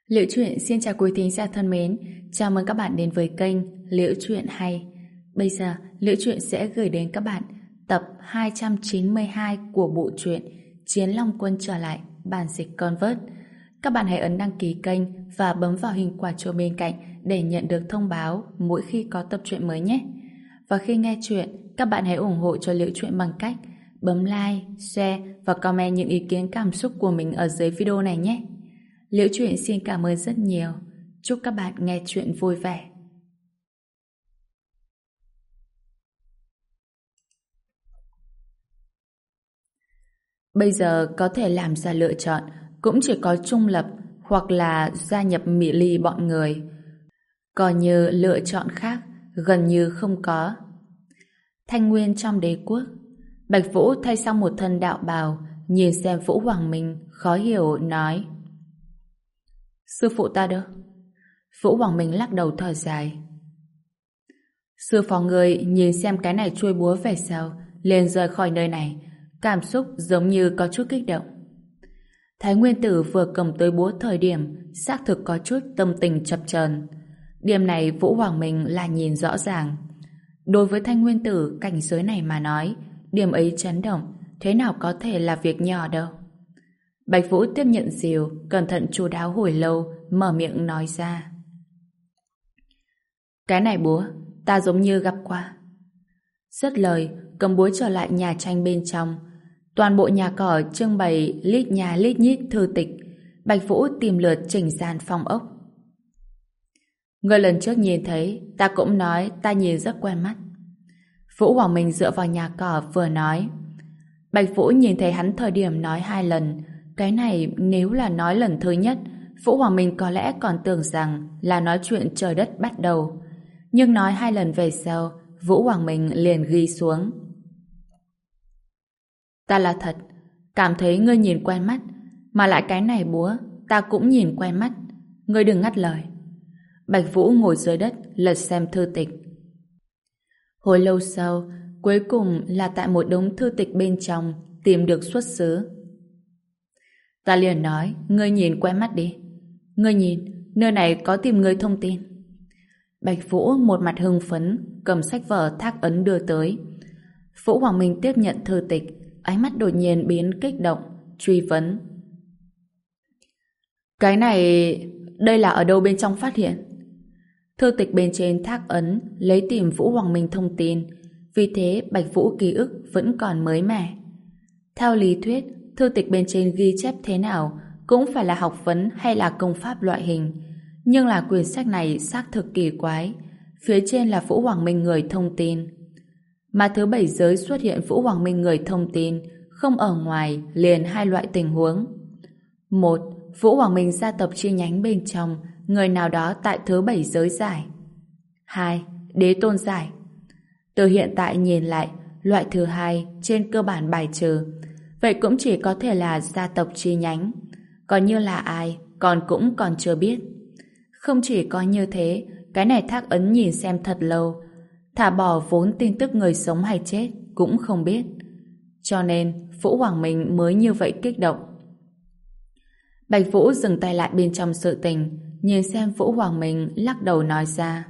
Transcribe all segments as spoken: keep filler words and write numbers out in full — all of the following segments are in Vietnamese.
Liễu Chuyện xin chào quý thính giả thân mến, chào mừng các bạn đến với kênh Liễu Chuyện Hay. Bây giờ, Liễu Chuyện sẽ gửi đến các bạn tập hai trăm chín mươi hai của bộ truyện Chiến Long Quân trở lại, bản dịch Convert. Các bạn hãy ấn đăng ký kênh và bấm vào hình quả chuông bên cạnh để nhận được thông báo mỗi khi có tập truyện mới nhé. Và khi nghe chuyện, các bạn hãy ủng hộ cho Liễu Chuyện bằng cách bấm like, share và comment những ý kiến cảm xúc của mình ở dưới video này nhé. Liễu Chuyện xin cảm ơn rất nhiều. Chúc các bạn nghe chuyện vui vẻ. Bây giờ có thể làm ra lựa chọn cũng chỉ có trung lập hoặc là gia nhập Mỹ Ly bọn người. Còn như lựa chọn khác gần như không có. Thanh Nguyên trong đế quốc, Bạch Vũ thay xong một thân đạo bào, nhìn xem Vũ Hoàng Minh khó hiểu nói: Sư phụ ta đâu? Vũ Hoàng Minh lắc đầu thở dài. Sư phó người nhìn xem cái này chuôi búa về sau, liền rời khỏi nơi này, cảm xúc giống như có chút kích động. Thái Nguyên Tử vừa cầm tới búa thời điểm xác thực có chút tâm tình chập chờn. Điểm này Vũ Hoàng Minh là nhìn rõ ràng. Đối với Thanh Nguyên Tử cảnh giới này mà nói, điểm ấy chấn động, thế nào có thể là việc nhỏ đâu. Bạch Vũ tiếp nhận rìu, cẩn thận chu đáo hồi lâu, mở miệng nói ra: Cái này búa, ta giống như gặp qua. Dứt lời, cầm búa trở lại nhà tranh bên trong. Toàn bộ nhà cỏ trưng bày lít nhà lít nhít thư tịch. Bạch Vũ tìm lượt chỉnh gian phòng ốc. Người lần trước nhìn thấy, ta cũng nói ta nhìn rất quen mắt. Vũ Hoàng Minh dựa vào nhà cỏ vừa nói. Bạch Vũ nhìn thấy hắn thời điểm nói hai lần. Cái này nếu là nói lần thứ nhất, Vũ Hoàng Minh có lẽ còn tưởng rằng là nói chuyện trời đất bắt đầu. Nhưng nói hai lần về sau, Vũ Hoàng Minh liền ghi xuống. Ta là thật, cảm thấy ngươi nhìn quen mắt, mà lại cái này búa, ta cũng nhìn quen mắt. Ngươi đừng ngắt lời. Bạch Vũ ngồi dưới đất, lật xem thư tịch. Hồi lâu sau, cuối cùng là tại một đống thư tịch bên trong tìm được xuất xứ. Ta liền nói, ngươi nhìn quen mắt đi. Ngươi nhìn, nơi này có tìm ngươi thông tin. Bạch Vũ một mặt hưng phấn, cầm sách vở thác ấn đưa tới. Vũ Hoàng Minh tiếp nhận thư tịch, ánh mắt đột nhiên biến kích động, truy vấn. Cái này, đây là ở đâu bên trong phát hiện? Thư tịch bên trên thác ấn lấy tìm Vũ Hoàng Minh thông tin, vì thế Bạch Vũ ký ức vẫn còn mới mẻ. Theo lý thuyết, thư tịch bên trên ghi chép thế nào cũng phải là học vấn hay là công pháp loại hình. Nhưng là quyển sách này xác thực kỳ quái. Phía trên là Vũ Hoàng Minh người thông tin. Mà thứ bảy giới xuất hiện Vũ Hoàng Minh người thông tin, không ở ngoài liền hai loại tình huống. Một, Vũ Hoàng Minh gia tộc chi nhánh bên trong, người nào đó tại thứ bảy giới giải. Hai, đế tôn giải. Từ hiện tại nhìn lại, loại thứ hai trên cơ bản bài trừ. Vậy cũng chỉ có thể là gia tộc chi nhánh. Còn như là ai, còn cũng còn chưa biết. Không chỉ có như thế, cái này thác ấn nhìn xem thật lâu. Thả bỏ vốn tin tức người sống hay chết cũng không biết. Cho nên Vũ Hoàng Minh mới như vậy kích động. Bạch Vũ dừng tay lại bên trong sự tình, nhìn xem Vũ Hoàng Minh lắc đầu nói ra.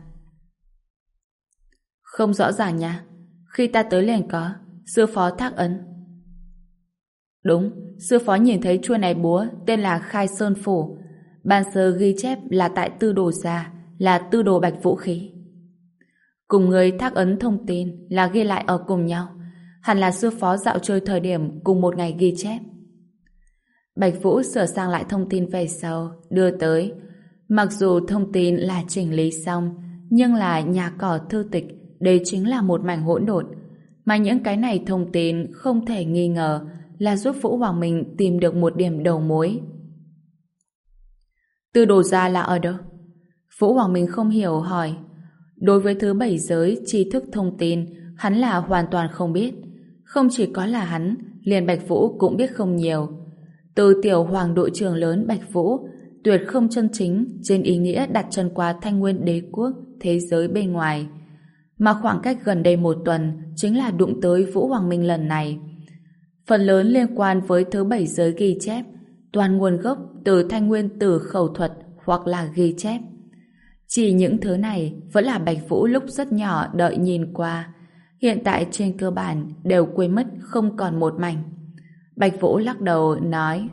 Không rõ ràng nha. Khi ta tới liền có sư phó thác ấn. Đúng, sư phó nhìn thấy chuôi này búa tên là Khai Sơn Phủ. Ban sơ ghi chép là tại tư đồ gia, là tư đồ Bạch Vũ khí. Cùng người thác ấn thông tin là ghi lại ở cùng nhau. Hẳn là sư phó dạo chơi thời điểm cùng một ngày ghi chép. Bạch Vũ sửa sang lại thông tin về sau, đưa tới. Mặc dù thông tin là chỉnh lý xong, nhưng là nhà cỏ thư tịch, đây chính là một mảnh hỗn độn. Mà những cái này thông tin không thể nghi ngờ là giúp Vũ Hoàng Minh tìm được một điểm đầu mối. Tư đồ gia là ở đâu? Vũ Hoàng Minh không hiểu hỏi. Đối với thứ bảy giới tri thức thông tin, hắn là hoàn toàn không biết. Không chỉ có là hắn, liền Bạch Vũ cũng biết không nhiều. Từ tiểu hoàng đội trưởng lớn Bạch Vũ, tuyệt không chân chính trên ý nghĩa đặt chân qua Thanh Nguyên đế quốc thế giới bên ngoài. Mà khoảng cách gần đây một tuần chính là đụng tới Vũ Hoàng Minh lần này. Phần lớn liên quan với thứ bảy giới ghi chép, toàn nguồn gốc từ Thanh Nguyên Tử khẩu thuật hoặc là ghi chép. Chỉ những thứ này vẫn là Bạch Vũ lúc rất nhỏ đợi nhìn qua. Hiện tại trên cơ bản đều quên mất không còn một mảnh. Bạch Vũ lắc đầu nói: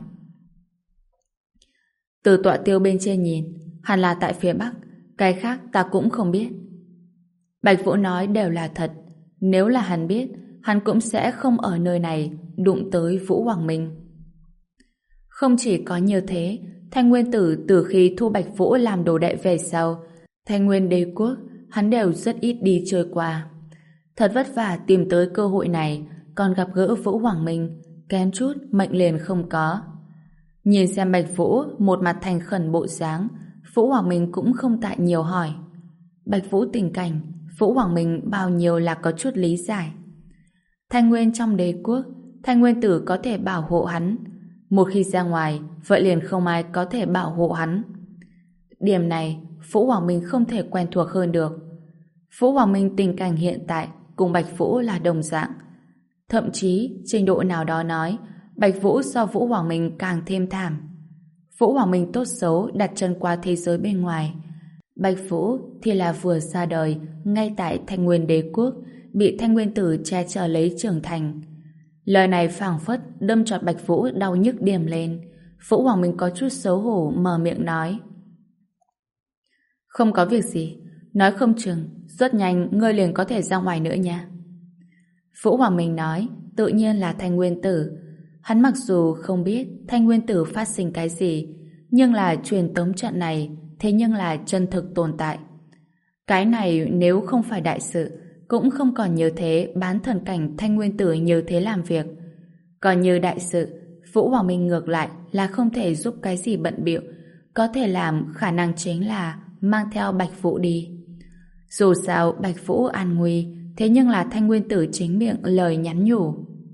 từ tọa tiêu bên trên nhìn, hẳn là tại phía Bắc, cái khác ta cũng không biết. Bạch Vũ nói đều là thật. Nếu là hắn biết, hắn cũng sẽ không ở nơi này đụng tới Vũ Hoàng Minh. Không chỉ có như thế, Thanh Nguyên Tử từ khi thu Bạch Vũ làm đồ đệ về sau, Thanh Nguyên Đế Quốc hắn đều rất ít đi chơi qua. Thật vất vả tìm tới cơ hội này, còn gặp gỡ Vũ Hoàng Minh, kém chút mệnh liền không có. Nhìn xem Bạch Vũ một mặt thành khẩn bộ dáng, Vũ Hoàng Minh cũng không tại nhiều hỏi. Bạch Vũ tình cảnh, Vũ Hoàng Minh bao nhiêu là có chút lý giải. Thanh Nguyên trong đế quốc, Thanh Nguyên Tử có thể bảo hộ hắn. Một khi ra ngoài, vậy liền không ai có thể bảo hộ hắn. Điểm này, Vũ Hoàng Minh không thể quen thuộc hơn được. Vũ Hoàng Minh tình cảnh hiện tại cùng Bạch Vũ là đồng dạng. Thậm chí, trình độ nào đó nói, Bạch Vũ so Vũ Hoàng Minh càng thêm thảm. Vũ Hoàng Minh tốt xấu đặt chân qua thế giới bên ngoài. Bạch Vũ thì là vừa ra đời ngay tại Thanh Nguyên Đế Quốc, bị Thanh Nguyên Tử che chở lấy trưởng thành. Lời này phảng phất đâm chọt Bạch Vũ đau nhức điểm lên. Vũ Hoàng Minh có chút xấu hổ mở miệng nói: không có việc gì, nói không chừng rất nhanh ngươi liền có thể ra ngoài nữa nha. Vũ Hoàng Minh nói tự nhiên là Thanh Nguyên Tử. Hắn mặc dù không biết Thanh Nguyên Tử phát sinh cái gì, nhưng là truyền tống trận này thế nhưng là chân thực tồn tại. Cái này nếu không phải đại sự, cũng không còn như thế bán thần cảnh Thanh Nguyên Tử như thế làm việc. Còn như đại sự, Vũ Hoàng Minh ngược lại là không thể giúp cái gì bận bịu, có thể làm khả năng chính là mang theo Bạch Vũ đi. Dù sao Bạch Vũ an nguy, thế nhưng là Thanh Nguyên Tử chính miệng lời nhắn nhủ.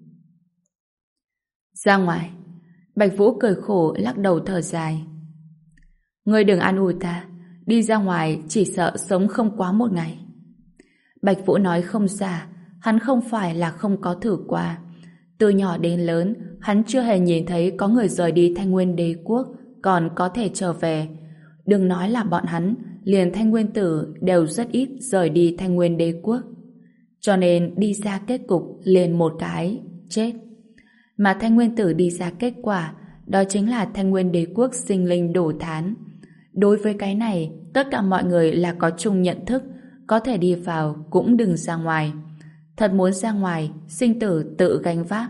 Ra ngoài. Bạch Vũ cười khổ lắc đầu thở dài. Ngươi đừng an ủi ta, đi ra ngoài chỉ sợ sống không quá một ngày. Bạch Vũ nói không xa, hắn không phải là không có thử qua. Từ nhỏ đến lớn, hắn chưa hề nhìn thấy có người rời đi Thanh Nguyên Đế Quốc còn có thể trở về. Đừng nói là bọn hắn, liền Thanh Nguyên Tử đều rất ít rời đi Thanh Nguyên Đế Quốc. Cho nên đi ra kết cục liền một cái, chết. Mà Thanh Nguyên Tử đi ra kết quả, đó chính là Thanh Nguyên Đế Quốc sinh linh đổ thán. Đối với cái này, tất cả mọi người là có chung nhận thức, có thể đi vào cũng đừng ra ngoài. Thật muốn ra ngoài, sinh tử tự gánh vác.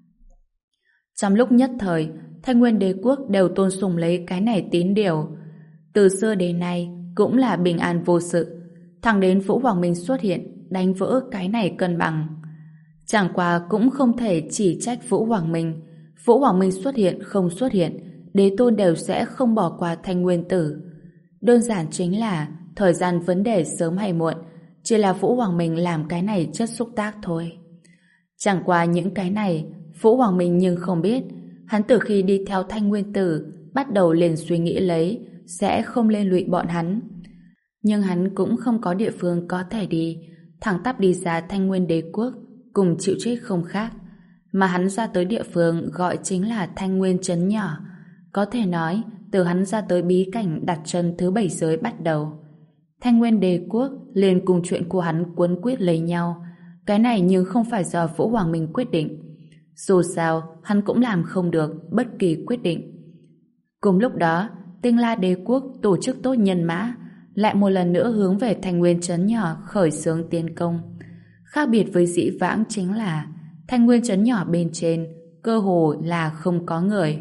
Trong lúc nhất thời, Thanh Nguyên Đế Quốc đều tôn sùng lấy cái này tín điều. Từ xưa đến nay cũng là bình an vô sự. Thẳng đến Vũ Hoàng Minh xuất hiện, đánh vỡ cái này cân bằng. Chẳng qua cũng không thể chỉ trách Vũ Hoàng Minh. Vũ Hoàng Minh xuất hiện không xuất hiện, đế tôn đều sẽ không bỏ qua Thanh Nguyên Tử. Đơn giản chính là thời gian vấn đề sớm hay muộn, chỉ là Vũ Hoàng Minh làm cái này chất xúc tác thôi. Chẳng qua những cái này Vũ Hoàng Minh nhưng không biết, hắn từ khi đi theo Thanh Nguyên Tử bắt đầu liền suy nghĩ lấy sẽ không liên lụy bọn hắn. Nhưng hắn cũng không có địa phương có thể đi, thẳng tắp đi ra Thanh Nguyên Đế Quốc cùng chịu chết không khác. Mà hắn ra tới địa phương gọi chính là Thanh Nguyên Trấn nhỏ. Có thể nói, từ hắn ra tới bí cảnh đặt chân thứ bảy giới bắt đầu, Thanh Nguyên Đế Quốc liền cùng chuyện của hắn cuốn quyết lấy nhau. Cái này nhưng không phải do Vũ Hoàng Minh quyết định. Dù sao, hắn cũng làm không được bất kỳ quyết định. Cùng lúc đó, Tinh La Đế Quốc tổ chức tốt nhân mã, lại một lần nữa hướng về Thanh Nguyên Trấn nhỏ khởi xướng tiến công. Khác biệt với dĩ vãng chính là Thanh Nguyên Trấn nhỏ bên trên cơ hồ là không có người.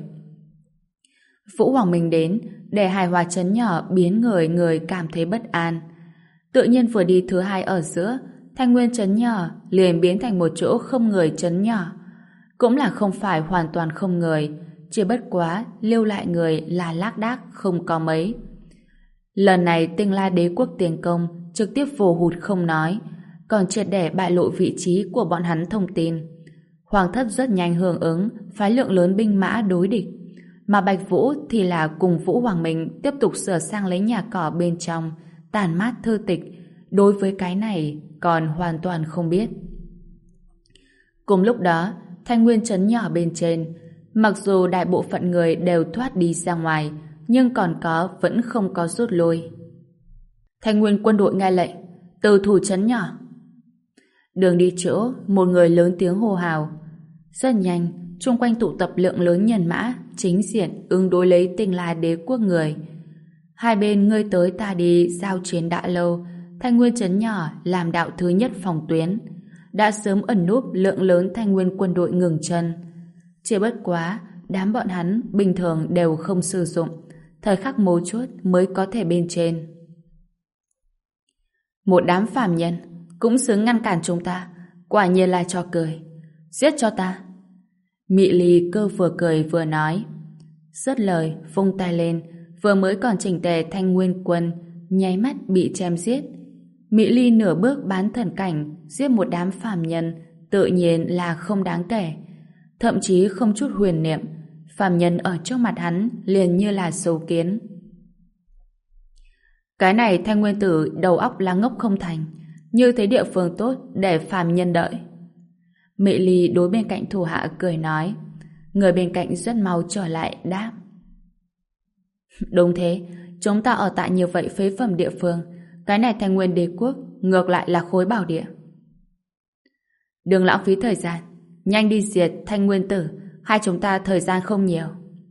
Vũ Hoàng Minh đến để hài hòa trấn nhỏ biến người người cảm thấy bất an. Tự nhiên vừa đi thứ hai ở giữa, Thanh Nguyên Trấn nhỏ liền biến thành một chỗ không người trấn nhỏ. Cũng là không phải hoàn toàn không người, chỉ bất quá lưu lại người là lác đác không có mấy. Lần này Tinh La Đế Quốc tiến công trực tiếp vồ hụt không nói, còn triệt để bại lộ vị trí của bọn hắn thông tin. Hoàng thất rất nhanh hưởng ứng, phái lượng lớn binh mã đối địch, mà Bạch Vũ thì là cùng Vũ Hoàng Minh tiếp tục sửa sang lấy nhà cỏ bên trong, tàn mát thư tịch. Đối với cái này còn hoàn toàn không biết. Cùng lúc đó, Thanh Nguyên Trấn nhỏ bên trên, mặc dù đại bộ phận người đều thoát đi ra ngoài, nhưng còn có vẫn không có rút lui. Thanh nguyên quân đội nghe lệnh, từ thủ trấn nhỏ. Đường đi chỗ, một người lớn tiếng hô hào. Rất nhanh, chung quanh tụ tập lượng lớn nhân mã, chính diện ứng đối lấy Tinh La đế quốc người. Hai bên ngươi tới ta đi giao chiến đã lâu, Thanh nguyên trấn nhỏ làm đạo thứ nhất phòng tuyến. Đã sớm ẩn núp lượng lớn Thanh nguyên quân đội ngừng chân. Chỉ bất quá, đám bọn hắn bình thường đều không sử dụng, thời khắc mấu chốt mới có thể bên trên. Một đám phàm nhân cũng xứng ngăn cản chúng ta, quả nhiên là trò cười. Giết cho ta. Mị Ly Cơ vừa cười vừa nói. Dứt lời, vung tay lên, vừa mới còn chỉnh tề Thanh nguyên quân nháy mắt bị chém giết. Mị Ly nửa bước bán thần cảnh giết một đám phàm nhân tự nhiên là không đáng kể, thậm chí không chút huyền niệm. Phàm nhân ở trước mặt hắn liền như là sâu kiến. Cái này Thanh nguyên tử đầu óc là ngốc không thành, như thế địa phương tốt để phàm nhân đợi. Mị Ly đối bên cạnh thủ hạ cười nói. Người bên cạnh rất mau trở lại đáp. Đúng thế, chúng ta ở tại như vậy phế phẩm địa phương, cái này Thanh nguyên đế quốc ngược lại là khối bảo địa. Đừng lãng phí thời gian, nhanh đi diệt Thanh nguyên tử, hai chúng ta thời gian không nhiều.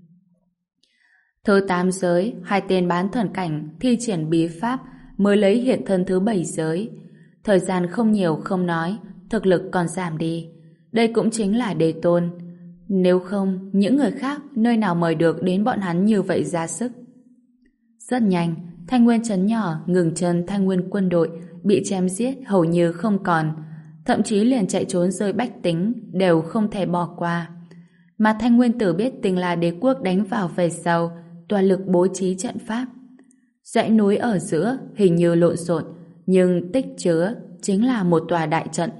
Thứ tám giới, hai tên bán thần cảnh thi triển bí pháp mới lấy hiện thân thứ bảy giới. Thời gian không nhiều không nói, thực lực còn giảm đi. Đây cũng chính là đề tôn. Nếu không, những người khác nơi nào mời được đến bọn hắn như vậy ra sức. Rất nhanh, Thanh nguyên trấn nhỏ ngừng chân Thanh nguyên quân đội bị chém giết hầu như không còn, thậm chí liền chạy trốn rơi bách tính đều không thể bỏ qua. Mà Thanh nguyên tử biết Tinh La đế quốc đánh vào về sau, toàn lực bố trí trận pháp. Dãy núi ở giữa hình như lộn xộn, nhưng tích chứa chính là một tòa đại trận.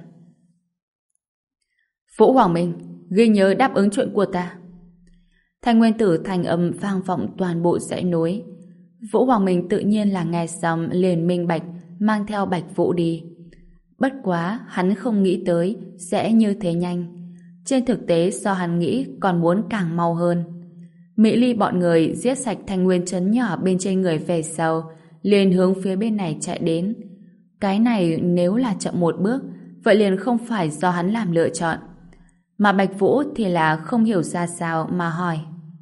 Vũ Hoàng Minh, ghi nhớ đáp ứng chuyện của ta. Thanh nguyên tử thành âm vang vọng toàn bộ dãy núi. Vũ Hoàng Minh tự nhiên là nghe xong liền minh bạch, mang theo Bạch Vũ đi. Bất quá hắn không nghĩ tới sẽ như thế nhanh. Trên thực tế do hắn nghĩ còn muốn càng mau hơn. Mỹ Ly bọn người giết sạch Thanh nguyên trấn nhỏ bên trên người về sau, liền hướng phía bên này chạy đến. Cái này nếu là chậm một bước, vậy liền không phải do hắn làm lựa chọn. Mà Bạch Vũ thì là không hiểu ra sao mà hỏi.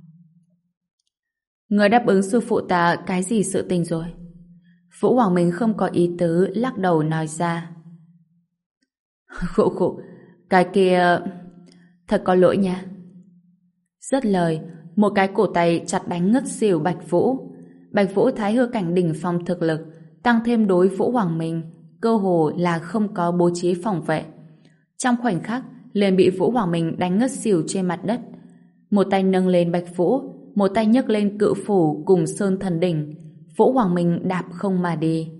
Người đáp ứng sư phụ ta cái gì sự tình rồi? Vũ Hoàng Minh không có ý tứ lắc đầu nói ra. Khụ khụ, cái kia... Thật có lỗi nha. Dứt lời, một cái cổ tay chặt đánh ngất xỉu Bạch Vũ. Bạch Vũ thái hư cảnh đỉnh phong thực lực, tăng thêm đối Vũ Hoàng Minh, cơ hồ là không có bố trí phòng vệ. Trong khoảnh khắc, liền bị Vũ Hoàng Minh đánh ngất xỉu trên mặt đất. Một tay nâng lên Bạch Vũ, một tay nhấc lên cự phủ cùng Sơn Thần Đỉnh. Vũ Hoàng Minh đạp không mà đi.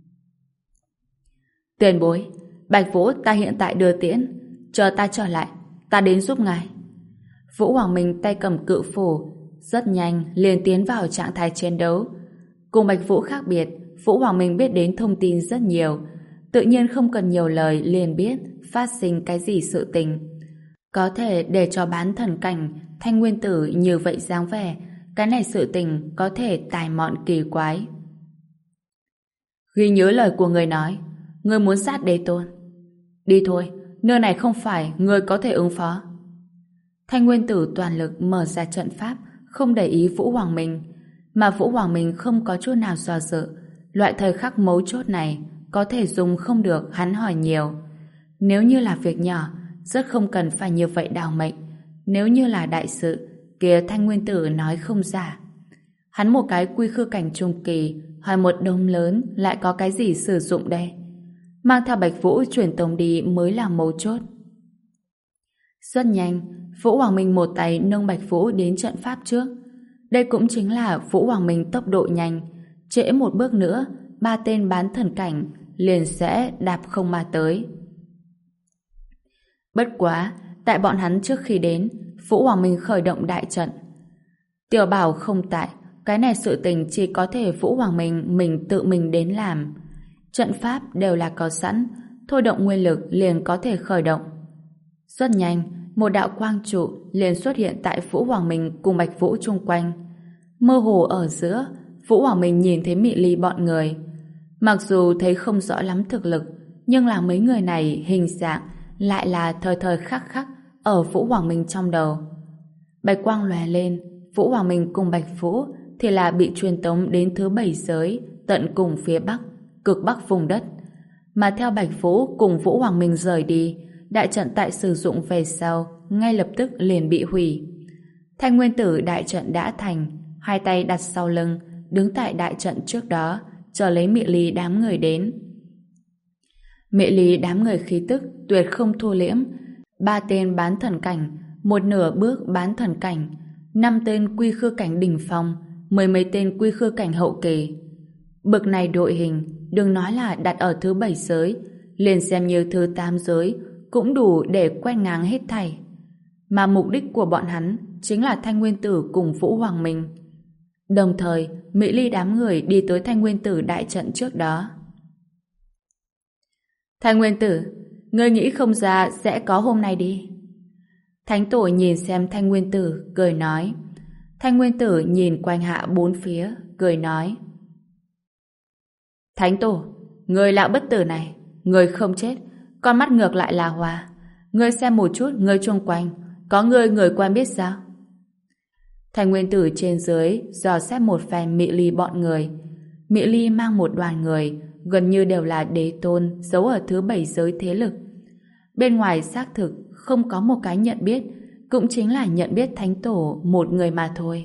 Tiền bối, Bạch Vũ ta hiện tại đưa tiễn, chờ ta trở lại, ta đến giúp ngài. Vũ Hoàng Minh tay cầm cự phủ, rất nhanh liền tiến vào trạng thái chiến đấu. Cùng Bạch Vũ khác biệt, Vũ Hoàng Minh biết đến thông tin rất nhiều, tự nhiên không cần nhiều lời liền biết phát sinh cái gì sự tình. Có thể để cho bán thần cảnh Thanh nguyên tử như vậy dáng vẻ, cái này sự tình có thể tài mọn kỳ quái. Ghi nhớ lời của người nói, người muốn sát đế tôn. Đi thôi, nơi này không phải người có thể ứng phó. Thanh nguyên tử toàn lực mở ra trận pháp, không để ý Vũ Hoàng Minh, mà Vũ Hoàng Minh không có chút nào do dự. Loại thời khắc mấu chốt này có thể dùng không được hắn hỏi nhiều. Nếu như là việc nhỏ, rất không cần phải như vậy đào mệnh. Nếu như là đại sự, kia Thanh nguyên tử nói không giả. Hắn một cái quy khư cảnh trung kỳ, hỏi một đống lớn lại có cái gì sử dụng đây? Mang theo Bạch Vũ chuyển tông đi mới là mấu chốt. Rất nhanh, Vũ Hoàng Minh một tay nâng Bạch Vũ đến trận pháp trước. Đây cũng chính là Vũ Hoàng Minh tốc độ nhanh. Trễ một bước nữa, ba tên bán thần cảnh liền sẽ đạp không mà tới. Bất quá, tại bọn hắn trước khi đến, Vũ Hoàng Minh khởi động đại trận. Tiểu Bảo không tại, cái này sự tình chỉ có thể Vũ Hoàng Minh mình tự mình đến làm. Trận pháp đều là có sẵn, thôi động nguyên lực liền có thể khởi động. Rất nhanh, một đạo quang trụ liền xuất hiện tại Vũ Hoàng Minh cùng Bạch Vũ chung quanh. Mơ hồ ở giữa, Vũ Hoàng Minh nhìn thấy Mị Ly bọn người. Mặc dù thấy không rõ lắm thực lực, nhưng là mấy người này hình dạng lại là thời thời khắc khắc ở Vũ Hoàng Minh trong đầu. Bạch quang lóe lên, Vũ Hoàng Minh cùng Bạch Vũ thì là bị truyền tống đến thứ bảy giới, tận cùng phía Bắc, cực Bắc vùng đất. Mà theo Bạch Vũ cùng Vũ Hoàng Minh rời đi, đại trận tại sử dụng về sau ngay lập tức liền bị hủy. Thanh nguyên tử đại trận đã thành, hai tay đặt sau lưng, đứng tại đại trận trước đó, chờ lấy Mị Ly đám người đến. Mị Ly đám người khí tức tuyệt không thua liễm, ba tên bán thần cảnh, một nửa bước bán thần cảnh, năm tên quy khư cảnh đỉnh phong, mười mấy tên quy khư cảnh hậu kỳ. Bực này đội hình, đừng nói là đặt ở thứ bảy giới, liền xem như thứ tám giới, cũng đủ để quét ngang hết thảy. Mà mục đích của bọn hắn chính là Thanh Nguyên Tử cùng Vũ Hoàng Minh. Đồng thời, Mị Ly đám người đi tới Thanh Nguyên Tử đại trận trước đó. Thanh Nguyên Tử, ngươi nghĩ không ra sẽ có hôm nay đi. Thánh Tổ nhìn xem Thanh Nguyên Tử, cười nói. Thanh Nguyên Tử nhìn quanh hạ bốn phía, cười nói. Thánh Tổ, người lão bất tử này, người không chết, con mắt ngược lại là hòa. Ngươi xem một chút người chung quanh, có người người quen biết sao? Thanh Nguyên Tử trên dưới dò xét một phen Mị Ly bọn người. Mị Ly mang một đoàn người, gần như đều là đế tôn giấu ở thứ bảy giới thế lực. Bên ngoài xác thực không có một cái nhận biết, cũng chính là nhận biết Thánh Tổ một người mà thôi.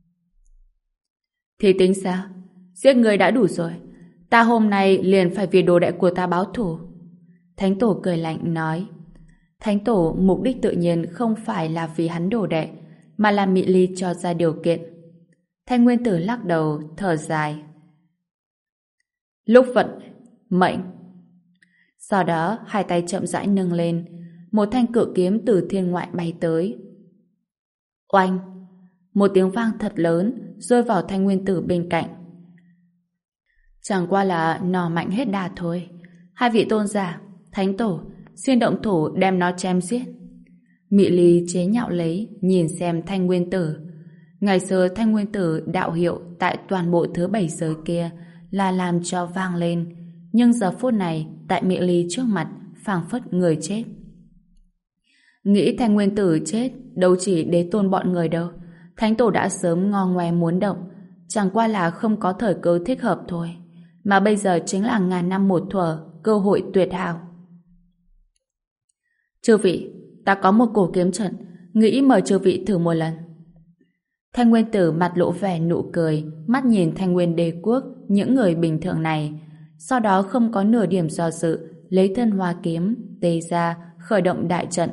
Thì tính sao? Giết người đã đủ rồi. Ta hôm nay liền phải vì đồ đệ của ta báo thù. Thánh Tổ cười lạnh nói. Thánh Tổ mục đích tự nhiên không phải là vì hắn đồ đệ, mà là Mị Ly cho ra điều kiện. Thanh Nguyên Tử lắc đầu, thở dài. Lúc vận, mệnh. Sau đó, hai tay chậm rãi nâng lên, một thanh cự kiếm từ thiên ngoại bay tới. Oanh! Một tiếng vang thật lớn rơi vào Thanh Nguyên Tử bên cạnh. Chẳng qua là nỏ mạnh hết đà thôi. Hai vị tôn giả, Thánh Tổ, xin động thủ đem nó chém giết. Mị Ly chế nhạo lấy, nhìn xem Thanh Nguyên Tử. Ngày xưa Thanh Nguyên Tử đạo hiệu tại toàn bộ thứ bảy giới kia là làm cho vang lên, nhưng giờ phút này tại Mị Ly trước mặt phảng phất người chết. Nghĩ Thanh Nguyên Tử chết đâu chỉ đế tôn bọn người đâu, Thánh Tổ đã sớm ngo ngoe muốn động, chẳng qua là không có thời cơ thích hợp thôi, mà bây giờ chính là ngàn năm một thuở cơ hội tuyệt hảo. Chư vị, ta có một cổ kiếm trận, nghĩ mời chư vị thử một lần. Thanh Nguyên Tử mặt lộ vẻ nụ cười, mắt nhìn Thanh Nguyên Đế Quốc, những người bình thường này, sau đó không có nửa điểm do dự, lấy thân hoa kiếm, tê ra, khởi động đại trận.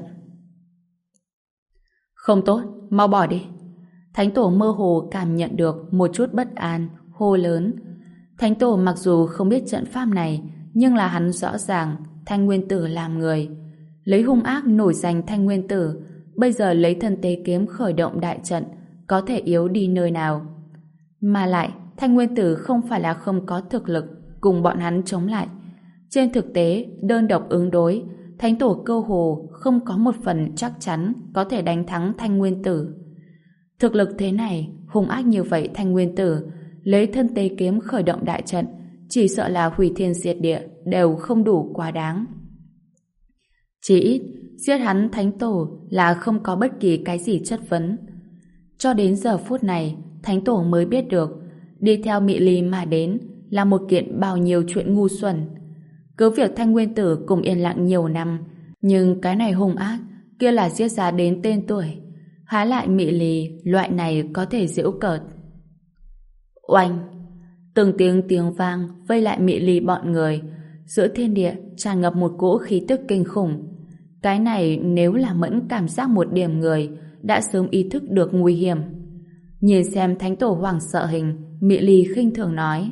Không tốt, mau bỏ đi. Thánh Tổ mơ hồ cảm nhận được một chút bất an, hô lớn. Thánh Tổ mặc dù không biết trận pháp này, nhưng là hắn rõ ràng Thanh Nguyên Tử làm người. Lấy hung ác nổi danh Thanh Nguyên Tử, bây giờ lấy thân tế kiếm khởi động đại trận, có thể yếu đi nơi nào. Mà lại, Thanh Nguyên Tử không phải là không có thực lực cùng bọn hắn chống lại. Trên thực tế, đơn độc ứng đối, Thánh Tổ cơ hồ không có một phần chắc chắn có thể đánh thắng Thanh Nguyên Tử. Thực lực thế này, hung ác như vậy Thanh Nguyên Tử, lấy thân tế kiếm khởi động đại trận, chỉ sợ là hủy thiên diệt địa đều không đủ quá đáng. Chỉ ít, giết hắn Thánh Tổ là không có bất kỳ cái gì chất vấn. Cho đến giờ phút này, Thánh Tổ mới biết được, đi theo Mị Ly mà đến là một kiện bao nhiêu chuyện ngu xuẩn. Cứ việc Thanh Nguyên Tử cùng yên lặng nhiều năm, nhưng cái này hung ác, kia là giết ra đến tên tuổi. Há lại Mị Ly, loại này có thể giễu cợt. Oanh! Từng tiếng tiếng vang vây lại Mị Ly bọn người, giữa thiên địa tràn ngập một cỗ khí tức kinh khủng. Cái này nếu là mẫn cảm giác một điểm người, đã sớm ý thức được nguy hiểm. Nhìn xem Thánh Tổ hoảng sợ hình, Mị Ly khinh thường nói.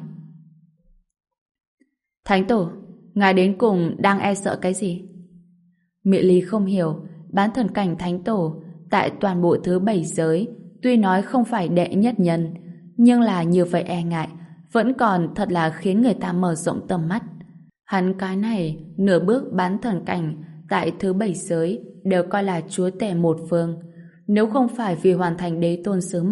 Thánh Tổ, ngài đến cùng đang e sợ cái gì? Mị Ly không hiểu, bán thần cảnh Thánh Tổ tại toàn bộ thứ bảy giới tuy nói không phải đệ nhất nhân, nhưng là như vậy e ngại vẫn còn thật là khiến người ta mở rộng tầm mắt. Hắn cái này nửa bước bán thần cảnh tại thứ bảy giới đều coi là chúa tể một phương. Nếu không phải vì hoàn thành đế tôn sứ mệnh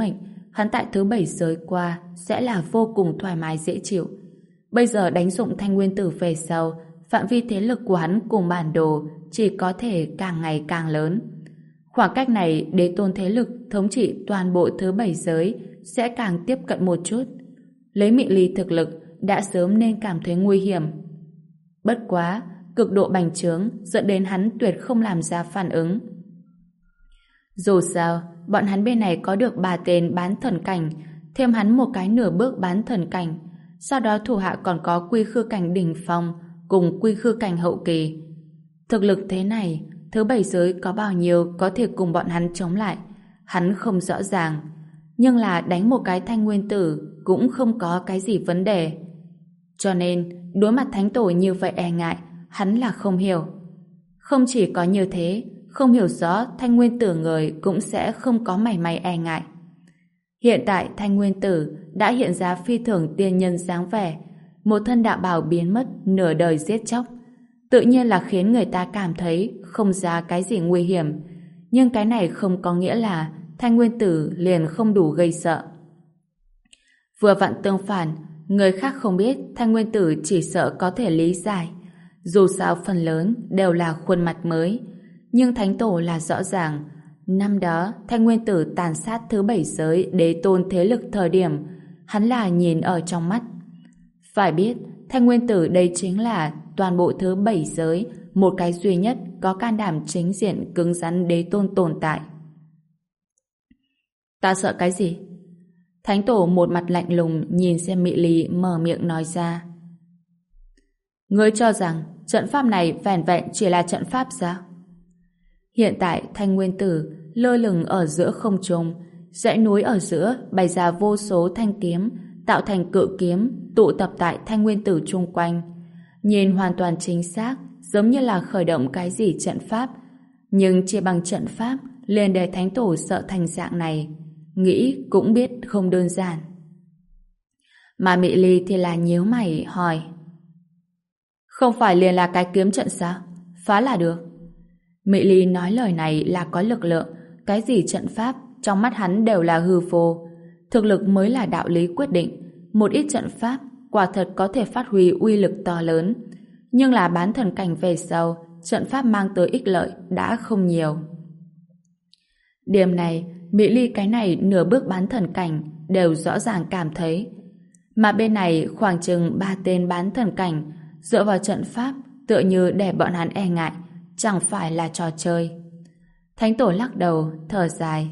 hắn tại thứ bảy giới qua sẽ là vô cùng thoải mái dễ chịu. Bây giờ đánh dụng thanh nguyên tử về sau, phạm vi thế lực của hắn cùng bản đồ chỉ có thể càng ngày càng lớn. Khoảng cách này đế tôn thế lực thống trị toàn bộ thứ bảy giới sẽ càng tiếp cận một chút. Lấy Mị Ly thực lực đã sớm nên cảm thấy nguy hiểm. Bất quá, cực độ bành trướng dẫn đến hắn tuyệt không làm ra phản ứng. Dù sao, bọn hắn bên này có được ba tên bán thần cảnh, thêm hắn một cái nửa bước bán thần cảnh, sau đó thủ hạ còn có quy khư cảnh đỉnh phong cùng quy khư cảnh hậu kỳ. Thực lực thế này, thứ bảy giới có bao nhiêu có thể cùng bọn hắn chống lại, hắn không rõ ràng. Nhưng là đánh một cái thanh nguyên tử cũng không có cái gì vấn đề. Cho nên, đối mặt thánh tổ như vậy e ngại, hắn là không hiểu. Không chỉ có như thế, không hiểu rõ thanh nguyên tử người cũng sẽ không có mảy may e ngại. Hiện tại thanh nguyên tử đã hiện ra phi thường tiên nhân dáng vẻ, một thân đạo bào biến mất nửa đời giết chóc, tự nhiên là khiến người ta cảm thấy không ra cái gì nguy hiểm. Nhưng cái này không có nghĩa là thanh nguyên tử liền không đủ gây sợ. Vừa vặn tương phản, người khác không biết thanh nguyên tử chỉ sợ có thể lý giải. Dù sao phần lớn đều là khuôn mặt mới, nhưng thánh tổ là rõ ràng. Năm đó thanh nguyên tử tàn sát thứ bảy giới đế tôn thế lực thời điểm, hắn là nhìn ở trong mắt. Phải biết thanh nguyên tử đây chính là toàn bộ thứ bảy giới một cái duy nhất có can đảm chính diện cứng rắn đế tôn tồn tại. Ta sợ cái gì? Thánh tổ một mặt lạnh lùng nhìn xem Mị Ly mở miệng nói ra. Ngươi cho rằng trận pháp này vẻn vẹn chỉ là trận pháp sao? Hiện tại thanh nguyên tử lơ lửng ở giữa không trung, dãy núi ở giữa bày ra vô số thanh kiếm tạo thành cự kiếm tụ tập tại thanh nguyên tử chung quanh. Nhìn hoàn toàn chính xác, giống như là khởi động cái gì trận pháp, nhưng chỉ bằng trận pháp liền để thánh tổ sợ thành dạng này, nghĩ cũng biết không đơn giản. Mà Mị Ly thì là nhíu mày hỏi, không phải liền là cái kiếm trận sao? Phá là được. Mị Ly nói lời này là có lực lượng, cái gì trận pháp trong mắt hắn đều là hư vô, thực lực mới là đạo lý quyết định. Một ít trận pháp quả thật có thể phát huy uy lực to lớn, nhưng là bán thần cảnh về sau, trận pháp mang tới ích lợi đã không nhiều. Điểm này, Mị Ly cái này nửa bước bán thần cảnh đều rõ ràng cảm thấy. Mà bên này khoảng chừng ba tên bán thần cảnh dựa vào trận pháp tựa như để bọn hắn e ngại, chẳng phải là trò chơi. Thánh tổ lắc đầu, thở dài.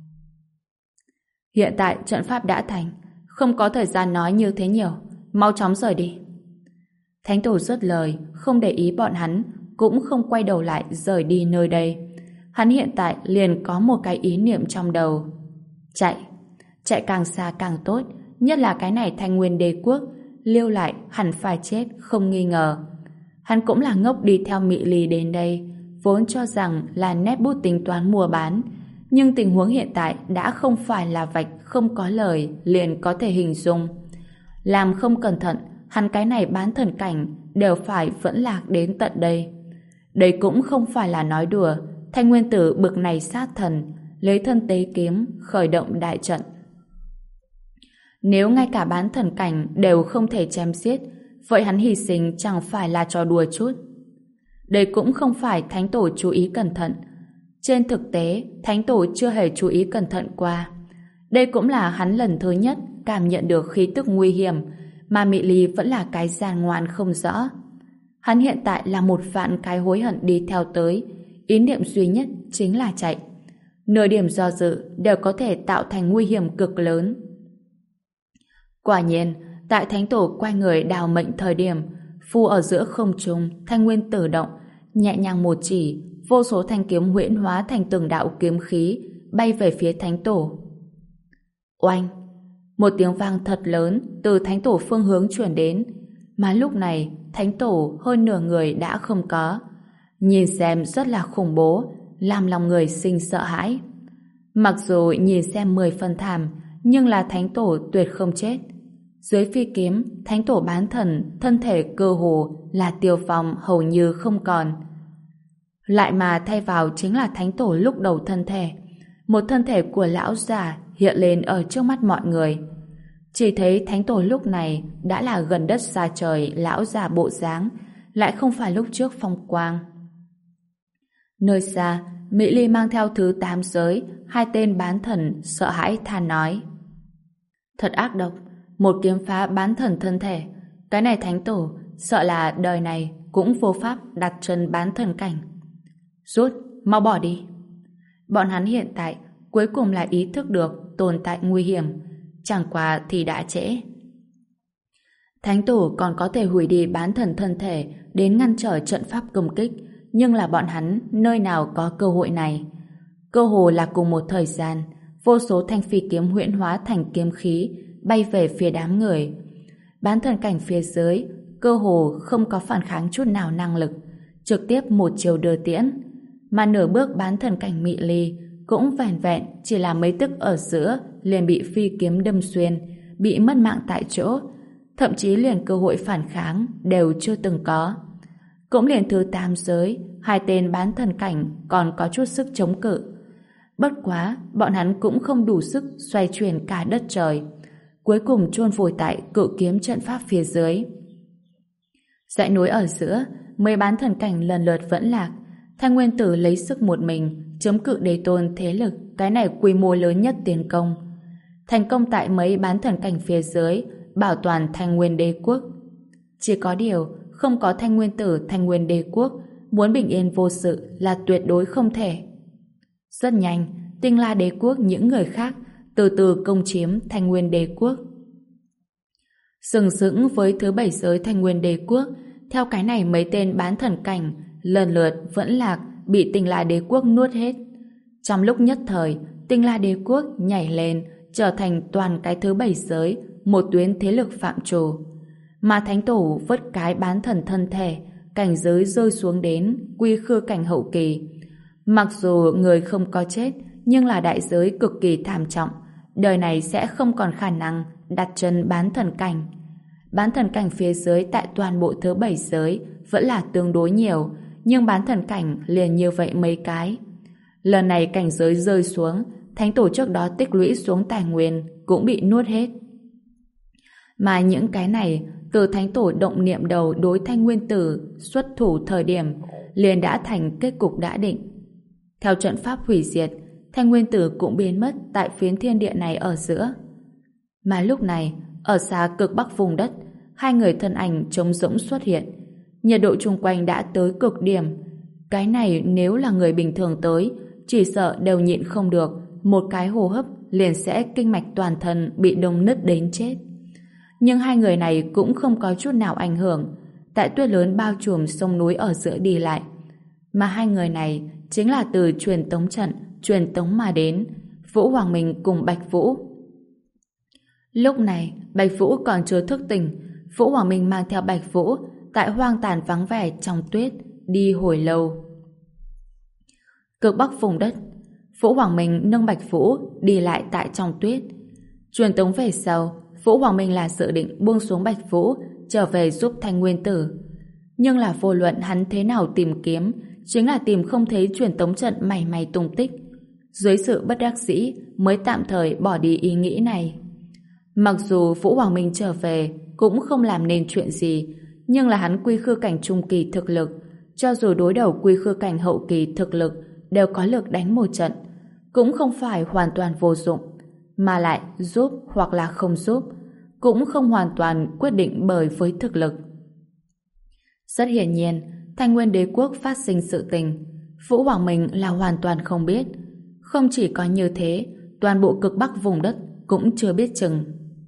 Hiện tại trận pháp đã thành, không có thời gian nói như thế nhiều, mau chóng rời đi. Thánh tổ dứt lời, không để ý bọn hắn, cũng không quay đầu lại rời đi nơi đây. Hắn hiện tại liền có một cái ý niệm trong đầu. Chạy, chạy càng xa càng tốt, nhất là cái này thanh nguyên đế quốc, lưu lại hẳn phải chết không nghi ngờ. Hắn cũng là ngốc đi theo Mị Ly đến đây, vốn cho rằng là nét bút tính toán mua bán, nhưng tình huống hiện tại đã không phải là vạch không có lời liền có thể hình dung. Làm không cẩn thận, hắn cái này bán thần cảnh đều phải vẫn lạc đến tận đây. Đây cũng không phải là nói đùa, thanh nguyên tử bực này sát thần, lấy thân tế kiếm khởi động đại trận. Nếu ngay cả bán thần cảnh đều không thể chém giết, vậy hắn hy sinh chẳng phải là trò đùa chút. Đây cũng không phải thánh tổ chú ý cẩn thận. Trên thực tế, thánh tổ chưa hề chú ý cẩn thận qua. Đây cũng là hắn lần thứ nhất cảm nhận được khí tức nguy hiểm, mà Mị Ly vẫn là cái gian ngoan không rõ. Hắn hiện tại là một vạn cái hối hận đi theo tới, ý niệm duy nhất chính là chạy. Nửa điểm do dự đều có thể tạo thành nguy hiểm cực lớn. Quả nhiên, tại thánh tổ quay người đào mệnh thời điểm, phu ở giữa không trung, thanh nguyên tử động, nhẹ nhàng một chỉ, vô số thanh kiếm huyễn hóa thành từng đạo kiếm khí, bay về phía thánh tổ. Oanh! Một tiếng vang thật lớn từ thánh tổ phương hướng chuyển đến, mà lúc này thánh tổ hơn nửa người đã không có. Nhìn xem rất là khủng bố, làm lòng người sinh sợ hãi. Mặc dù nhìn xem mười phân thảm, nhưng là thánh tổ tuyệt không chết. Dưới phi kiếm, thánh tổ bán thần, thân thể cơ hồ là tiêu phong hầu như không còn. Lại mà thay vào chính là thánh tổ lúc đầu thân thể. Một thân thể của lão già hiện lên ở trước mắt mọi người. Chỉ thấy thánh tổ lúc này đã là gần đất xa trời, lão già bộ dáng, lại không phải lúc trước phong quang. Nơi xa, Mỹ Ly mang theo thứ tám giới, hai tên bán thần sợ hãi than nói: thật ác độc, một kiếm phá bán thần thân thể, cái này thánh tổ sợ là đời này cũng vô pháp đặt chân bán thần cảnh. Rút, mau bỏ đi. Bọn hắn hiện tại cuối cùng là ý thức được tồn tại nguy hiểm, chẳng qua thì đã trễ. Thánh tổ còn có thể hủy đi bán thần thân thể đến ngăn trở trận pháp công kích, nhưng là bọn hắn nơi nào có cơ hội này. Cơ hồ là cùng một thời gian, vô số thanh phi kiếm huyễn hóa thành kiếm khí bay về phía đám người. Bán thần cảnh phía dưới cơ hồ không có phản kháng chút nào năng lực, trực tiếp một chiều đưa tiễn. Mà nửa bước bán thần cảnh Mỹ Ly cũng vẻn vẹn chỉ là mấy tức ở giữa liền bị phi kiếm đâm xuyên, bị mất mạng tại chỗ, thậm chí liền cơ hội phản kháng đều chưa từng có. Cũng liền thứ tám giới, hai tên bán thần cảnh còn có chút sức chống cự. Bất quá, bọn hắn cũng không đủ sức xoay chuyển cả đất trời, cuối cùng chôn vùi tại cự kiếm trận pháp phía dưới. Dãy núi ở giữa, mấy bán thần cảnh lần lượt vẫn lạc. Thanh Nguyên Tử lấy sức một mình chống cự đế tôn thế lực cái này quy mô lớn nhất tiến công, thành công tại mấy bán thần cảnh phía dưới bảo toàn Thanh Nguyên Đế quốc. Chỉ có điều không có Thanh Nguyên Tử, Thanh Nguyên Đế quốc muốn bình yên vô sự là tuyệt đối không thể. Rất nhanh, Tinh La Đế quốc những người khác từ từ công chiếm Thanh Nguyên Đế quốc. Sừng sững với thứ bảy giới Thanh Nguyên Đế quốc, theo cái này mấy tên bán thần cảnh lần lượt vẫn lạc, bị Tinh La Đế quốc nuốt hết. Trong lúc nhất thời, Tinh La Đế quốc nhảy lên trở thành toàn cái thứ bảy giới một tuyến thế lực phạm trù. Mà thánh tổ vớt cái bán thần thân thể, cảnh giới rơi xuống đến quy khư cảnh hậu kỳ. Mặc dù người không có chết, nhưng là đại giới cực kỳ thảm trọng, đời này sẽ không còn khả năng đặt chân bán thần cảnh. Bán thần cảnh phía dưới tại toàn bộ thứ bảy giới vẫn là tương đối nhiều, nhưng bán thần cảnh liền như vậy mấy cái. Lần này cảnh giới rơi xuống, thánh tổ trước đó tích lũy xuống tài nguyên cũng bị nuốt hết. Mà những cái này, từ thánh tổ động niệm đầu đối Thanh Nguyên Tử xuất thủ thời điểm, liền đã thành kết cục đã định. Theo trận pháp hủy diệt, Thanh Nguyên Tử cũng biến mất tại phiến thiên địa này ở giữa. Mà lúc này, ở xa cực bắc vùng đất, hai người thân ảnh trống rỗng xuất hiện. Nhiệt độ chung quanh đã tới cực điểm. Cái này nếu là người bình thường tới, chỉ sợ đều nhịn không được, một cái hô hấp liền sẽ kinh mạch toàn thân bị đông nứt đến chết. Nhưng hai người này cũng không có chút nào ảnh hưởng, tại tuyết lớn bao trùm sông núi ở giữa đi lại. Mà hai người này chính là từ truyền tống trận truyền tống mà đến, Vũ Hoàng Minh cùng Bạch Vũ. Lúc này, Bạch Vũ còn chưa thức tỉnh, Vũ Hoàng Minh mang theo Bạch Vũ tại hoang tàn vắng vẻ trong tuyết đi hồi lâu. Cực bắc vùng đất, Vũ Hoàng Minh nâng Bạch Vũ đi lại tại trong tuyết. Truyền tống về sau, Vũ Hoàng Minh là dự định buông xuống Bạch Vũ trở về giúp Thanh Nguyên Tử. Nhưng là vô luận hắn thế nào tìm kiếm, chính là tìm không thấy truyền tống trận mảy may tung tích. Dưới sự bất đắc dĩ mới tạm thời bỏ đi ý nghĩ này. Mặc dù Vũ Hoàng Minh trở về cũng không làm nên chuyện gì, nhưng là hắn quy khư cảnh trung kỳ thực lực, cho dù đối đầu quy khư cảnh hậu kỳ thực lực đều có lực đánh một trận, cũng không phải hoàn toàn vô dụng, mà lại giúp hoặc là không giúp cũng không hoàn toàn quyết định bởi với thực lực. Rất hiển nhiên, Thanh Nguyên Đế quốc phát sinh sự tình, Vũ Hoàng Minh là hoàn toàn không biết. Không chỉ có như thế, toàn bộ cực bắc vùng đất cũng chưa biết chừng.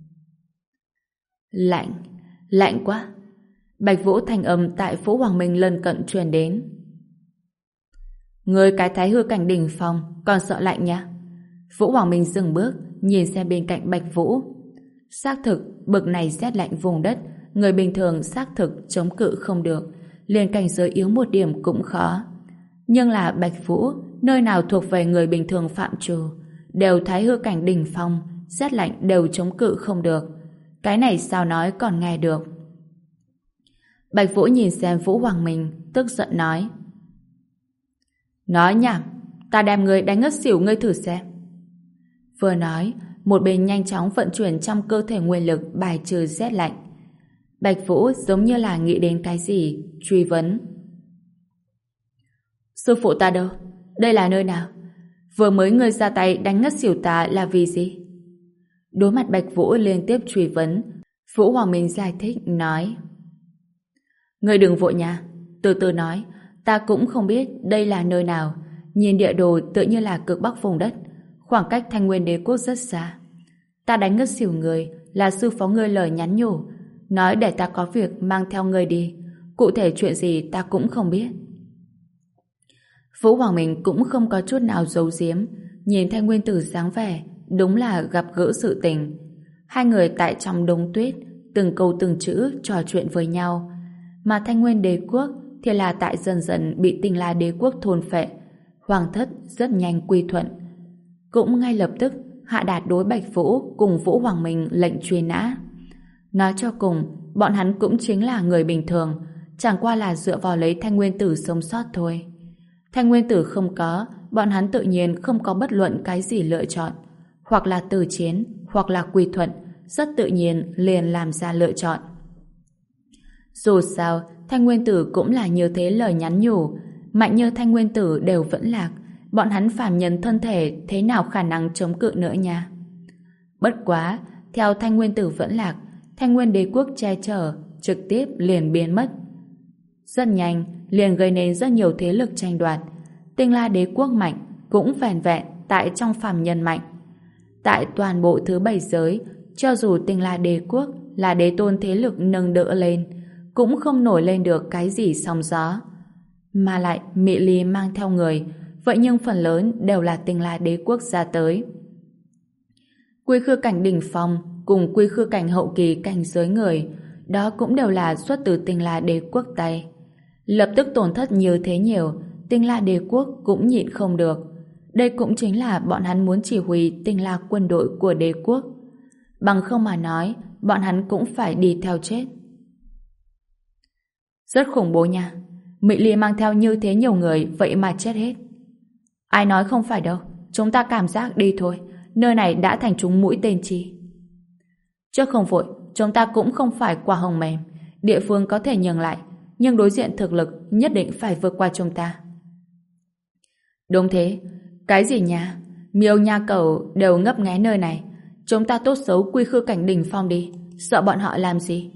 Lạnh, lạnh quá. Bạch Vũ thanh âm tại Vũ Hoàng Minh lân cận truyền đến. Người cái thái hư cảnh đỉnh phong còn sợ lạnh nhá? Vũ Hoàng Minh dừng bước, nhìn xem bên cạnh Bạch Vũ. Xác thực, bực này rét lạnh vùng đất, người bình thường xác thực chống cự không được, liền cảnh giới yếu một điểm cũng khó. Nhưng là Bạch Vũ, nơi nào thuộc về người bình thường phạm trù, đều thái hư cảnh đỉnh phong, rét lạnh đều chống cự không được. Cái này sao nói còn nghe được? Bạch Vũ nhìn xem Vũ Hoàng Minh, tức giận nói. Nói nhảm, ta đem người đánh ngất xỉu ngươi thử xem. Vừa nói, một bên nhanh chóng vận chuyển trong cơ thể nguyên lực bài trừ rét lạnh. Bạch Vũ giống như là nghĩ đến cái gì, truy vấn. Sư phụ ta đâu? Đây là nơi nào? Vừa mới ngươi ra tay đánh ngất xỉu ta là vì gì? Đối mặt Bạch Vũ liên tiếp truy vấn, Vũ Hoàng Minh giải thích nói: Ngươi đừng vội nha, từ từ nói, ta cũng không biết đây là nơi nào. Nhìn địa đồ tựa như là cực bắc vùng đất, khoảng cách Thanh Nguyên Đế quốc rất xa. Ta đánh ngất xỉu người là sư phó ngươi lời nhắn nhủ, nói để ta có việc mang theo ngươi đi. Cụ thể chuyện gì ta cũng không biết. Vũ Hoàng Minh cũng không có chút nào giấu giếm, nhìn Thanh Nguyên Tử dáng vẻ, đúng là gặp gỡ sự tình. Hai người tại trong đống tuyết, từng câu từng chữ trò chuyện với nhau. Mà Thanh Nguyên Đế quốc thì là tại dần dần bị Tinh La Đế quốc thôn phệ. Hoàng thất rất nhanh quy thuận. Cũng ngay lập tức hạ đạt đối Bạch Vũ cùng Vũ Hoàng Minh lệnh truy nã. Nói cho cùng, bọn hắn cũng chính là người bình thường, chẳng qua là dựa vào lấy Thanh Nguyên Tử sống sót thôi. Thanh Nguyên Tử không có, bọn hắn tự nhiên không có bất luận cái gì lựa chọn. Hoặc là từ chiến, hoặc là quy thuận, rất tự nhiên liền làm ra lựa chọn. Dù sao, Thanh Nguyên Tử cũng là như thế lời nhắn nhủ, mạnh như Thanh Nguyên Tử đều vẫn lạc, bọn hắn phàm nhân thân thể thế nào khả năng chống cự nữa nha. Bất quá, theo Thanh Nguyên Tử vẫn lạc, Thanh Nguyên Đế quốc che chở, trực tiếp liền biến mất. Rất nhanh, liền gây nên rất nhiều thế lực tranh đoạt. Tinh La Đế quốc mạnh, cũng vẻn vẹn tại trong phàm nhân mạnh. Tại toàn bộ thứ bảy giới, cho dù Tinh La Đế quốc là đế tôn thế lực nâng đỡ lên, cũng không nổi lên được cái gì sóng gió. Mà lại Mị Ly mang theo người, vậy nhưng phần lớn đều là Tinh La Đế quốc ra tới. Quy khư cảnh đỉnh phong cùng quy khư cảnh hậu kỳ cảnh giới người, đó cũng đều là xuất từ Tinh La Đế quốc tay. Lập tức tổn thất như thế nhiều, Tinh La Đế quốc cũng nhịn không được. Đây cũng chính là bọn hắn muốn chỉ huy Tinh La quân đội của đế quốc. Bằng không mà nói, bọn hắn cũng phải đi theo chết. Rất khủng bố nha. Mị Ly mang theo như thế nhiều người, vậy mà chết hết. Ai nói không phải đâu, chúng ta cảm giác đi thôi. Nơi này đã thành trúng mũi tên chi. Trước không vội, chúng ta cũng không phải quả hồng mềm. Địa phương có thể nhường lại, nhưng đối diện thực lực nhất định phải vượt qua chúng ta. Đúng thế. Cái gì nha? Miêu nha cầu đều ngấp nghé nơi này. Chúng ta tốt xấu quy khư cảnh đỉnh phong đi. Sợ bọn họ làm gì?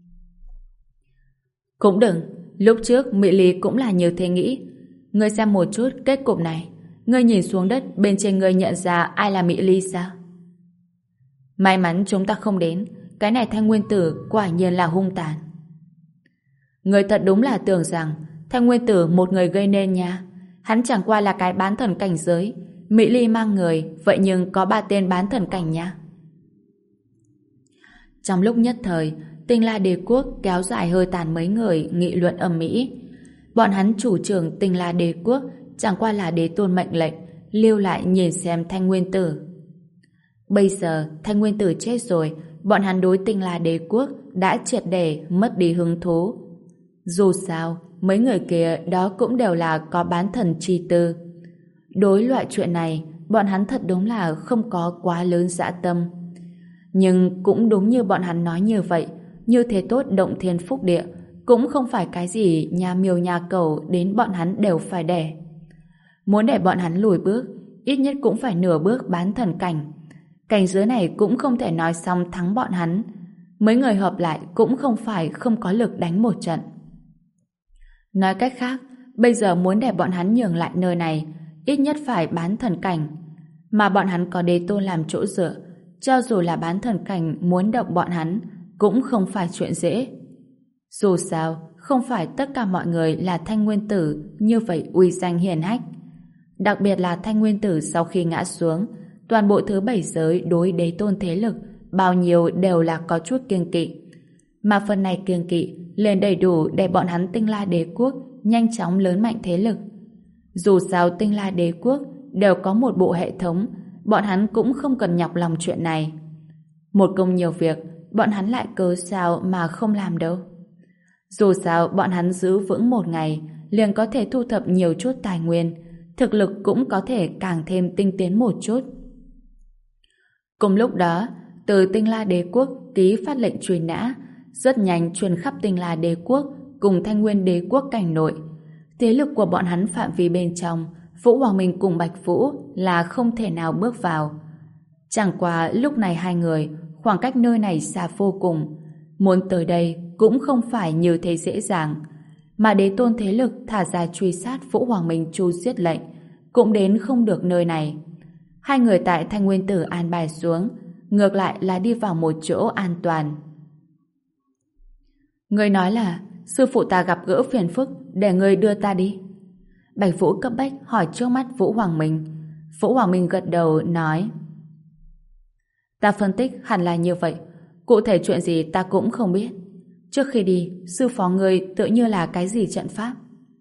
Cũng đừng. Lúc trước Mị Ly cũng là như thế nghĩ. Ngươi xem một chút kết cục này. Ngươi nhìn xuống đất bên trên ngươi nhận ra ai là Mị Ly sao? May mắn chúng ta không đến. Cái này Thanh Nguyên Tử quả nhiên là hung tàn. Ngươi thật đúng là tưởng rằng Thanh Nguyên Tử một người gây nên nha. Hắn chẳng qua là cái bán thần cảnh giới. Mị Ly mang người, vậy nhưng có ba tên bán thần cảnh nha. Trong lúc nhất thời, Tinh La Đế quốc kéo dài hơi tàn mấy người nghị luận ầm ĩ. Bọn hắn chủ trưởng Tinh La Đế quốc chẳng qua là đế tôn mệnh lệnh, lưu lại nhìn xem Thanh Nguyên Tử. Bây giờ Thanh Nguyên Tử chết rồi, bọn hắn đối Tinh La Đế quốc đã triệt để mất đi hứng thú. Dù sao, mấy người kia đó cũng đều là có bán thần chi tư. Đối loại chuyện này, bọn hắn thật đúng là không có quá lớn dã tâm. Nhưng cũng đúng như bọn hắn nói như vậy, như thế tốt động thiên phúc địa, cũng không phải cái gì nhà miêu nhà cầu đến bọn hắn đều phải đẻ. Muốn để bọn hắn lùi bước, ít nhất cũng phải nửa bước bán thần cảnh. Cảnh giới này cũng không thể nói xong thắng bọn hắn. Mấy người hợp lại cũng không phải không có lực đánh một trận. Nói cách khác, bây giờ muốn để bọn hắn nhường lại nơi này, ít nhất phải bán thần cảnh. Mà bọn hắn có đế tôn làm chỗ dựa, cho dù là bán thần cảnh muốn động bọn hắn, cũng không phải chuyện dễ. Dù sao, không phải tất cả mọi người là Thanh Nguyên Tử như vậy uy danh hiển hách. Đặc biệt là Thanh Nguyên Tử sau khi ngã xuống, toàn bộ thứ bảy giới đối đế tôn thế lực, bao nhiêu đều là có chút kiêng kỵ. Mà phần này kiêng kỵ lên đầy đủ để bọn hắn Tinh La Đế quốc nhanh chóng lớn mạnh thế lực. Dù sao Tinh La Đế quốc đều có một bộ hệ thống, bọn hắn cũng không cần nhọc lòng chuyện này. Một công nhiều việc, bọn hắn lại cớ sao mà không làm đâu. Dù sao bọn hắn giữ vững một ngày, liền có thể thu thập nhiều chút tài nguyên, thực lực cũng có thể càng thêm tinh tiến một chút. Cùng lúc đó, từ Tinh La Đế quốc ký phát lệnh truy nã, rất nhanh truyền khắp Tinh La Đế quốc cùng Thanh Nguyên Đế quốc cảnh nội. Thế lực của bọn hắn phạm vi bên trong, Vũ Hoàng Minh cùng Bạch Vũ là không thể nào bước vào. Chẳng qua lúc này hai người khoảng cách nơi này xa vô cùng, muốn tới đây cũng không phải như thế dễ dàng. Mà đế tôn thế lực thả ra truy sát Vũ Hoàng Minh chu giết lệnh cũng đến không được nơi này. Hai người tại Thanh Nguyên Tử an bài xuống, ngược lại là đi vào một chỗ an toàn. Người nói là sư phụ ta gặp gỡ phiền phức, để người đưa ta đi. Bạch Vũ cấp bách hỏi trước mắt Vũ Hoàng Minh. Vũ Hoàng Minh gật đầu nói: Ta phân tích hẳn là như vậy, cụ thể chuyện gì ta cũng không biết. Trước khi đi, sư phó người tự như là cái gì trận pháp?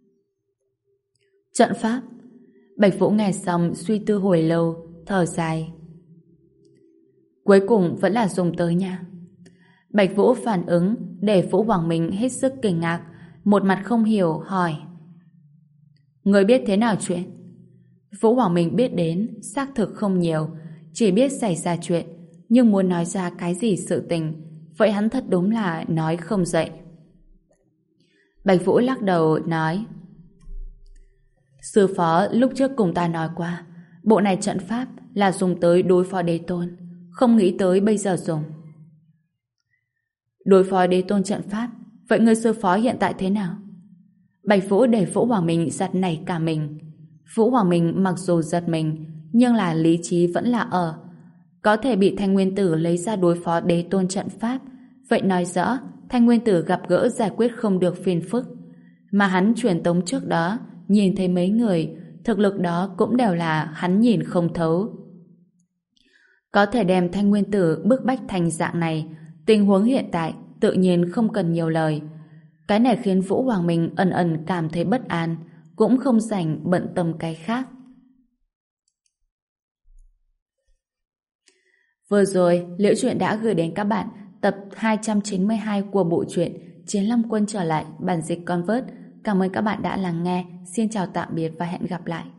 Trận pháp? Bạch Vũ nghe xong suy tư hồi lâu, thở dài. Cuối cùng vẫn là dùng tới nha. Bạch Vũ phản ứng để Vũ Hoàng Minh hết sức kinh ngạc, một mặt không hiểu hỏi: Người biết thế nào chuyện? Vũ Hoàng Minh biết đến xác thực không nhiều, chỉ biết xảy ra chuyện, nhưng muốn nói ra cái gì sự tình, vậy hắn thật đúng là nói không dậy. Bạch Vũ lắc đầu nói: Sư phó lúc trước cùng ta nói qua, bộ này trận pháp là dùng tới đối phó đế tôn, không nghĩ tới bây giờ dùng. Đối phó đế tôn trận pháp, vậy người sư phó hiện tại thế nào? Bạch Vũ để Vũ Hoàng Minh giật nảy cả mình. Vũ Hoàng Minh mặc dù giật mình, nhưng là lý trí vẫn là ở. Có thể bị Thanh Nguyên Tử lấy ra đối phó đế tôn trận pháp, vậy nói rõ Thanh Nguyên Tử gặp gỡ giải quyết không được phiền phức. Mà hắn truyền tống trước đó, nhìn thấy mấy người, thực lực đó cũng đều là hắn nhìn không thấu. Có thể đem Thanh Nguyên Tử bức bách thành dạng này, tình huống hiện tại tự nhiên không cần nhiều lời. Cái này khiến Vũ Hoàng Minh ẩn ẩn cảm thấy bất an, cũng không rảnh bận tâm cái khác. Vừa rồi, Liễu Chuyện đã gửi đến các bạn tập hai trăm chín mươi hai của bộ truyện Chiến Long Quân trở lại bản dịch Convert. Cảm ơn các bạn đã lắng nghe. Xin chào tạm biệt và hẹn gặp lại.